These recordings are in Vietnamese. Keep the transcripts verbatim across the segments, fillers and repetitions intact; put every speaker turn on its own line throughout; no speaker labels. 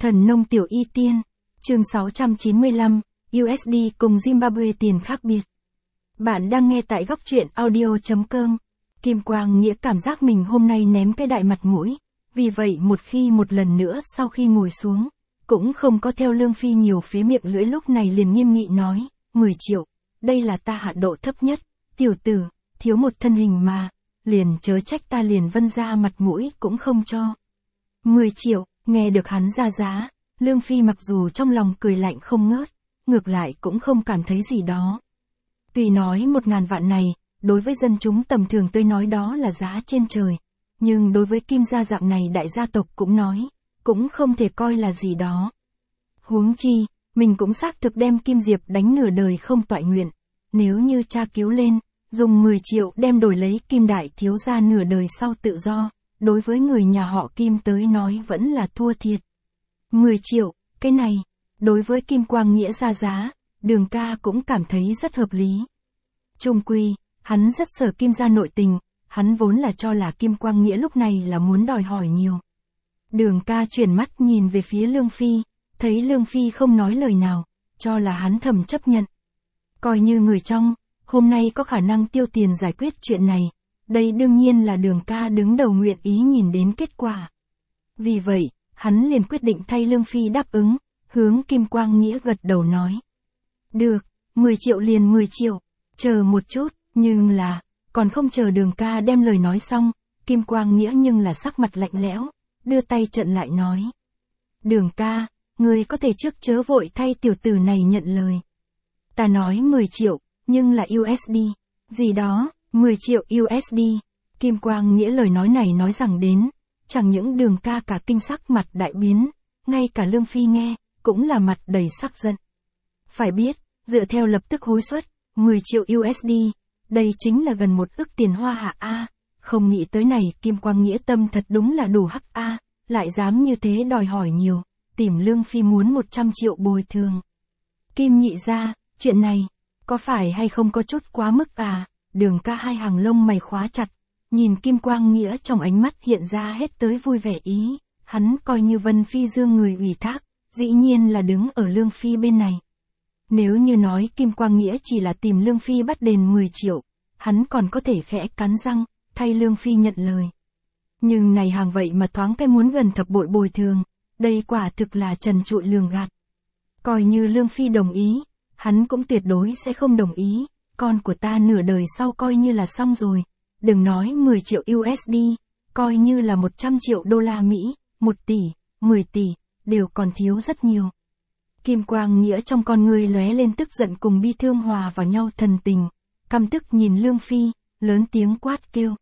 Thần nông tiểu y tiên, chương sáu trăm chín mươi lăm, u ét đê cùng Zimbabwe tiền khác biệt. Bạn đang nghe tại góc truyện audio chấm com. Kim Quang Nghĩa cảm giác mình hôm nay ném cái đại mặt mũi, vì vậy một khi một lần nữa sau khi ngồi xuống, cũng không có theo Lương Phi nhiều phía miệng lưỡi, lúc này liền nghiêm nghị nói, mười triệu, đây là ta hạ độ thấp nhất, tiểu tử, thiếu một thân hình mà, liền chớ trách ta liền Vân gia mặt mũi cũng không cho. mười triệu, nghe được hắn ra giá, Lương Phi mặc dù trong lòng cười lạnh không ngớt, ngược lại cũng không cảm thấy gì đó. Tuy nói một ngàn vạn này, đối với dân chúng tầm thường tôi nói đó là giá trên trời, nhưng đối với Kim gia dạng này đại gia tộc cũng nói, cũng không thể coi là gì đó. Huống chi, mình cũng xác thực đem Kim Diệp đánh nửa đời không toại nguyện, nếu như cha cứu lên, dùng mười triệu đem đổi lấy Kim đại thiếu gia nửa đời sau tự do, đối với người nhà họ Kim tới nói vẫn là thua thiệt. mười triệu, cái này, đối với Kim Quang Nghĩa ra giá, Đường ca cũng cảm thấy rất hợp lý. Chung quy, hắn rất sợ Kim gia nội tình, hắn vốn là cho là Kim Quang Nghĩa lúc này là muốn đòi hỏi nhiều. Đường ca chuyển mắt nhìn về phía Lương Phi, thấy Lương Phi không nói lời nào, cho là hắn thầm chấp nhận. Coi như người trong, hôm nay có khả năng tiêu tiền giải quyết chuyện này, đây đương nhiên là Đường ca đứng đầu nguyện ý nhìn đến kết quả. Vì vậy, hắn liền quyết định thay Lương Phi đáp ứng, hướng Kim Quang Nghĩa gật đầu nói. Được, mười triệu liền mười triệu, chờ một chút, nhưng là, còn không chờ Đường ca đem lời nói xong, Kim Quang Nghĩa nhưng là sắc mặt lạnh lẽo, đưa tay trận lại nói. Đường ca, ngươi có thể trước chớ vội thay tiểu tử này nhận lời. Ta nói mười triệu, nhưng là u ét đê, gì đó, mười triệu u ét đê. Kim Quang Nghĩa lời nói này nói rằng đến, chẳng những Đường ca cả kinh sắc mặt đại biến, ngay cả Lương Phi nghe, cũng là mặt đầy sắc giận. Phải biết, dựa theo lập tức hối suất, mười triệu u ét đê, đây chính là gần một ức tiền hoa hạ A, không nghĩ tới này Kim Quang Nghĩa tâm thật đúng là đủ hắc A, lại dám như thế đòi hỏi nhiều, tìm Lương Phi muốn một trăm triệu bồi thường. Kim nhị gia, chuyện này, có phải hay không có chút quá mức à? Đường ca hai hàng lông mày khóa chặt, nhìn Kim Quang Nghĩa trong ánh mắt hiện ra hết tới vui vẻ ý, hắn coi như Vân Phi Dương người ủy thác, dĩ nhiên là đứng ở Lương Phi bên này. Nếu như nói Kim Quang Nghĩa chỉ là tìm Lương Phi bắt đền mười triệu, hắn còn có thể khẽ cắn răng, thay Lương Phi nhận lời. Nhưng này hàng vậy mà thoáng cái muốn gần thập bội bồi thường, đây quả thực là trần trụi lường gạt. Coi như Lương Phi đồng ý, hắn cũng tuyệt đối sẽ không đồng ý, con của ta nửa đời sau coi như là xong rồi, đừng nói mười triệu u ét đê, coi như là một trăm triệu đô la Mỹ, một tỷ, mười tỷ, đều còn thiếu rất nhiều. Kim Quang Nghĩa trong con người lóe lên tức giận cùng bi thương hòa vào nhau thần tình, căm tức nhìn Lương Phi, lớn tiếng quát kêu.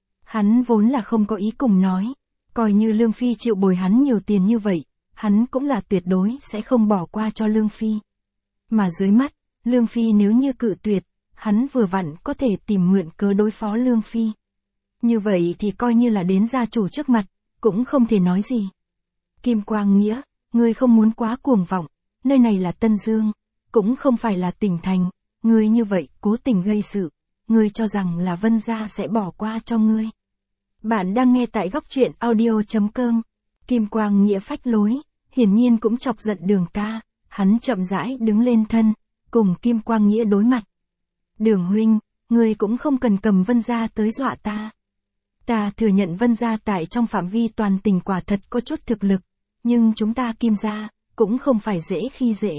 Hắn vốn là không có ý cùng nói, coi như Lương Phi chịu bồi hắn nhiều tiền như vậy, hắn cũng là tuyệt đối sẽ không bỏ qua cho Lương Phi. Mà dưới mắt, Lương Phi nếu như cự tuyệt, hắn vừa vặn có thể tìm mượn cớ đối phó Lương Phi. Như vậy thì coi như là đến gia chủ trước mặt, cũng không thể nói gì. Kim Quang Nghĩa, ngươi không muốn quá cuồng vọng, nơi này là Tân Dương, cũng không phải là tỉnh thành, ngươi như vậy cố tình gây sự, ngươi cho rằng là Vân gia sẽ bỏ qua cho ngươi. Bạn đang nghe tại góc truyện audio chấm com. Kim Quang Nghĩa phách lối, hiển nhiên cũng chọc giận Đường ca, hắn chậm rãi đứng lên thân, cùng Kim Quang Nghĩa đối mặt. Đường huynh, ngươi cũng không cần cầm Vân gia tới dọa ta. Ta thừa nhận Vân gia tại trong phạm vi toàn tỉnh quả thật có chút thực lực, nhưng chúng ta Kim gia cũng không phải dễ khi dễ.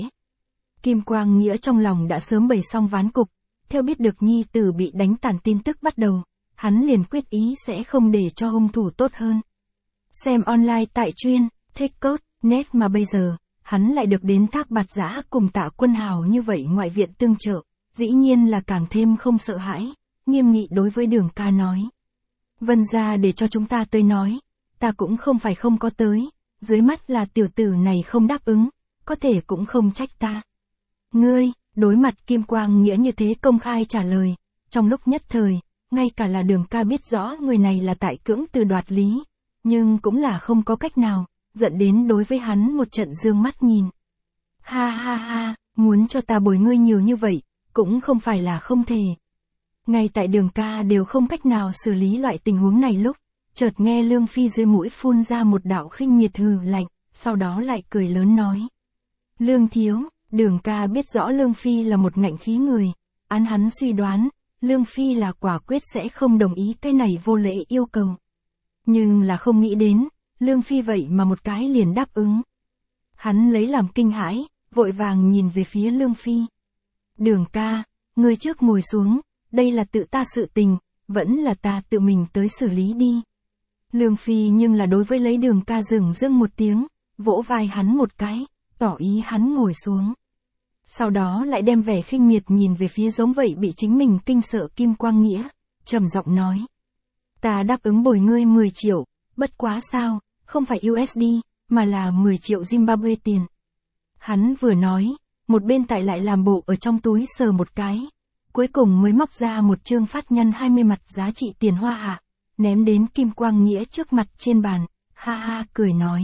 Kim Quang Nghĩa trong lòng đã sớm bày xong ván cục, theo biết được nhi tử bị đánh tàn tin tức bắt đầu, hắn liền quyết ý sẽ không để cho hung thủ tốt hơn. Xem online tại chuyên, thích cốt, net mà bây giờ, hắn lại được đến Thác Bạt Giã cùng Tạ Quân Hào như vậy ngoại viện tương trợ, dĩ nhiên là càng thêm không sợ hãi, nghiêm nghị đối với Đường ca nói. Vân gia để cho chúng ta tới nói, ta cũng không phải không có tới, dưới mắt là tiểu tử này không đáp ứng, có thể cũng không trách ta. Ngươi, đối mặt Kim Quang Nghĩa như thế công khai trả lời, trong lúc nhất thời, ngay cả là Đường ca biết rõ người này là tại cưỡng từ đoạt lý, nhưng cũng là không có cách nào, dẫn đến đối với hắn một trận dương mắt nhìn. Ha ha ha, muốn cho ta bồi ngươi nhiều như vậy, cũng không phải là không thể. Ngay tại Đường ca đều không cách nào xử lý loại tình huống này lúc, chợt nghe Lương Phi dưới mũi phun ra một đạo khinh miệt hừ lạnh, sau đó lại cười lớn nói. Lương thiếu, Đường ca biết rõ Lương Phi là một ngạnh khí người, án hắn suy đoán, Lương Phi là quả quyết sẽ không đồng ý cái này vô lễ yêu cầu. Nhưng là không nghĩ đến, Lương Phi vậy mà một cái liền đáp ứng. Hắn lấy làm kinh hãi, vội vàng nhìn về phía Lương Phi. Đường ca, ngươi trước ngồi xuống, đây là tự ta sự tình, vẫn là ta tự mình tới xử lý đi. Lương Phi nhưng là đối với lấy Đường ca dừng dưng một tiếng, vỗ vai hắn một cái, tỏ ý hắn ngồi xuống. Sau đó lại đem vẻ khinh miệt nhìn về phía giống vậy bị chính mình kinh sợ Kim Quang Nghĩa, trầm giọng nói. Ta đáp ứng bồi ngươi mười triệu, bất quá sao, không phải u ét đê, mà là mười triệu Zimbabwe tiền. Hắn vừa nói, một bên tại lại làm bộ ở trong túi sờ một cái, cuối cùng mới móc ra một chương phát nhân hai mươi mặt giá trị tiền hoa hạ, ném đến Kim Quang Nghĩa trước mặt trên bàn, ha ha cười nói.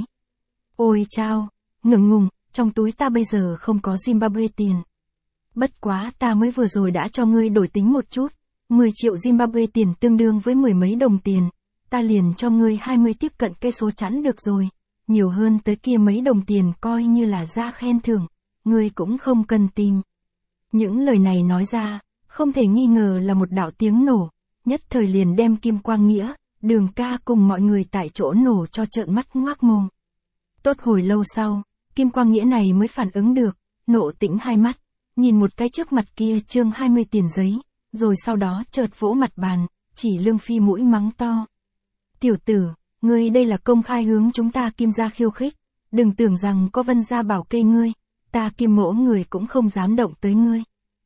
Ôi chao, ngượng ngùng, trong túi ta bây giờ không có Zimbabwe tiền. Bất quá ta mới vừa rồi đã cho ngươi đổi tính một chút, mười triệu Zimbabwe tiền tương đương với mười mấy đồng tiền, ta liền cho ngươi hai mươi tiếp cận cây số chẵn được rồi, nhiều hơn tới kia mấy đồng tiền coi như là ra khen thưởng, ngươi cũng không cần tìm. Những lời này nói ra, không thể nghi ngờ là một đạo tiếng nổ, nhất thời liền đem Kim Quang Nghĩa, Đường ca cùng mọi người tại chỗ nổ cho trợn mắt ngoác mồm. Tốt hồi lâu sau, Kim Quang Nghĩa này mới phản ứng được, nộ tĩnh hai mắt, nhìn một cái trước mặt kia chương hai mươi tiền giấy, rồi sau đó chợt vỗ mặt bàn, chỉ Lương Phi mũi mắng to. Tiểu tử, ngươi đây là công khai hướng chúng ta Kim gia khiêu khích, đừng tưởng rằng có Vân gia bảo kê ngươi, ta Kim mỗ người cũng không dám động tới ngươi.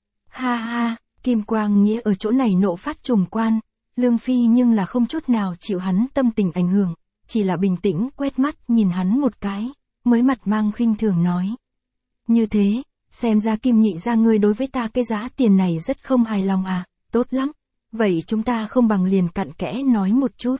Ha ha, Kim Quang Nghĩa ở chỗ này nộ phát trùng quan, Lương Phi nhưng là không chút nào chịu hắn tâm tình ảnh hưởng, chỉ là bình tĩnh quét mắt nhìn hắn một cái, mới mặt mang khinh thường nói. Như thế, xem ra Kim nhị gia ngươi đối với ta cái giá tiền này rất không hài lòng à, tốt lắm, vậy chúng ta không bằng liền cặn kẽ nói một chút.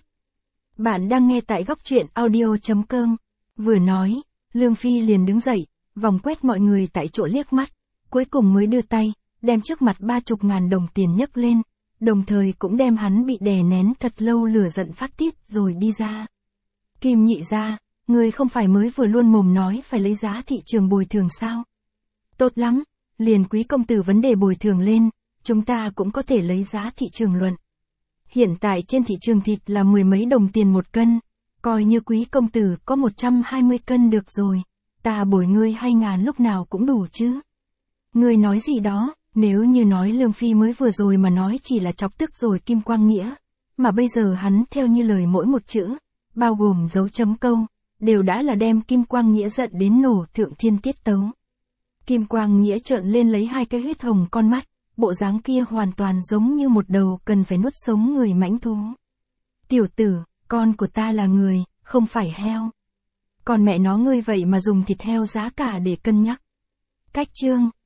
Bạn đang nghe tại góc truyện audio chấm com, vừa nói, Lương Phi liền đứng dậy, vòng quét mọi người tại chỗ liếc mắt, cuối cùng mới đưa tay, đem trước mặt ba chục ngàn đồng tiền nhấc lên, đồng thời cũng đem hắn bị đè nén thật lâu lửa giận phát tiết rồi đi ra. Kim nhị gia, ngươi không phải mới vừa luôn mồm nói phải lấy giá thị trường bồi thường sao? Tốt lắm, liền quý công tử vấn đề bồi thường lên, chúng ta cũng có thể lấy giá thị trường luận. Hiện tại trên thị trường thịt là mười mấy đồng tiền một cân, coi như quý công tử có một trăm hai mươi cân được rồi, ta bồi ngươi hai ngàn lúc nào cũng đủ chứ. Ngươi nói gì đó, nếu như nói Lương Phi mới vừa rồi mà nói chỉ là chọc tức rồi Kim Quang Nghĩa, mà bây giờ hắn theo như lời mỗi một chữ, bao gồm dấu chấm câu, đều đã là đem Kim Quang Nghĩa giận đến nổ thượng thiên tiết tấu. Kim Quang Nghĩa trợn lên lấy hai cái huyết hồng con mắt, bộ dáng kia hoàn toàn giống như một đầu cần phải nuốt sống người mãnh thú. Tiểu tử, con của ta là người, không phải heo. Còn mẹ nó ngươi vậy mà dùng thịt heo giá cả để cân nhắc. Cách chương.